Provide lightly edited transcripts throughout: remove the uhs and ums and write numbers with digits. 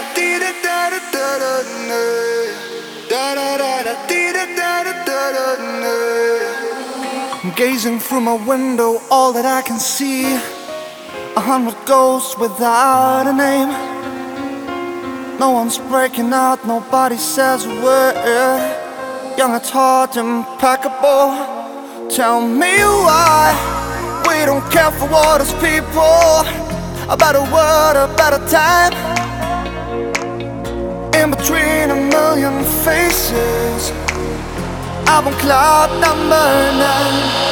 I'm gazing through my window, all that I can see, 100 ghosts without a name. No one's breaking out, nobody says a word. Young at heart, impeccable. Tell me why we don't care for what is people. A better word, a better time. In between a million faces, I'm on cloud number 9.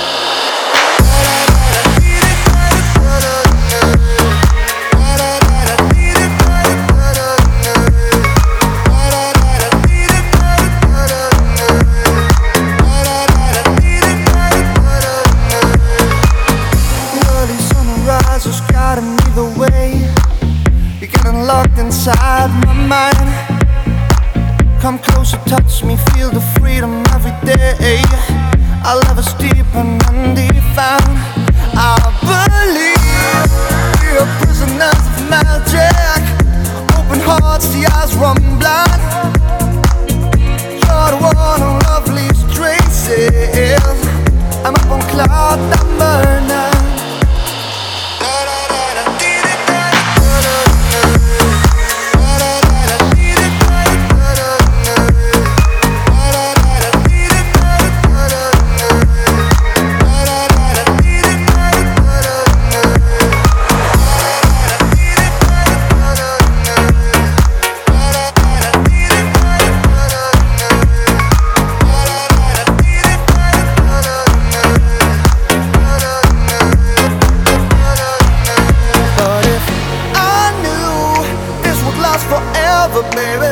Guiding me the way. You're getting locked inside my mind. Come closer, touch me, feel the freedom every day. Our love is deep and undefined. I believe we are prisoners of magic. Open hearts, the eyes run blind. You're the one who love leaves traces. I'm up on cloud number 9. Forever, baby.